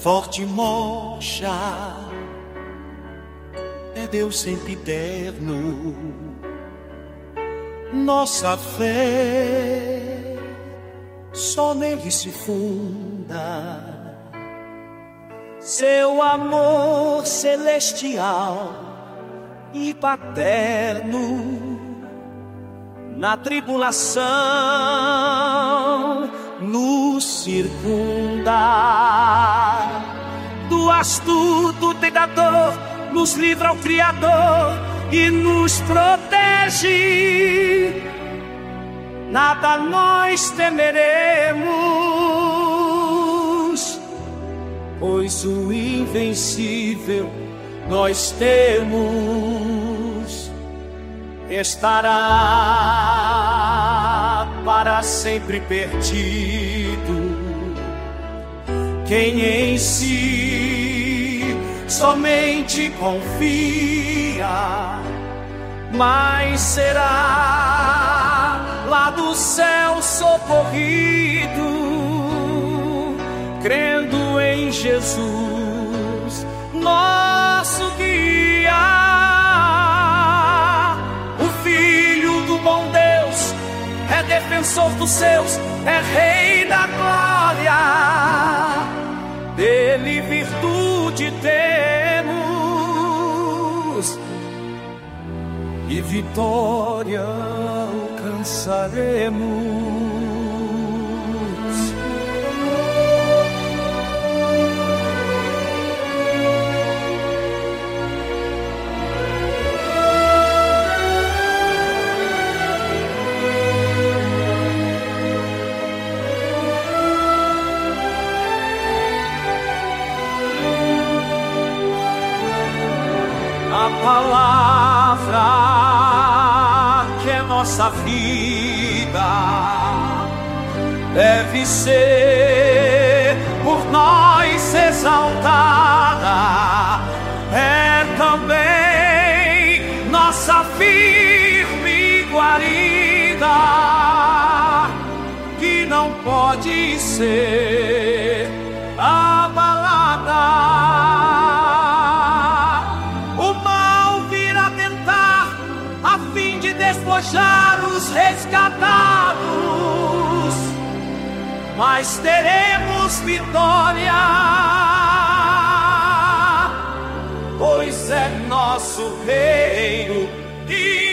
forte mocha, é Deus sempre eterno. Nossa fé só nele se funda. Seu amor celestial e paterno na tribulação nos circunda. Do astuto tentador nos livra o Criador e nos protege. Nada nós temeremos, pois o invencível nós temos. Estará para sempre perdido quem em si somente confia, mas será lá do céu socorrido, crendo em Jesus, nosso guia. O Filho do bom Deus é defensor dos seus, é Rei da glória, dele virtude temos e vitória alcançaremos. A palavra que é nossa vida deve ser por nós exaltada, é também nossa firme guarida, que não pode ser abalada. Despojar os resgatados, mas teremos vitória, pois é nosso Rei.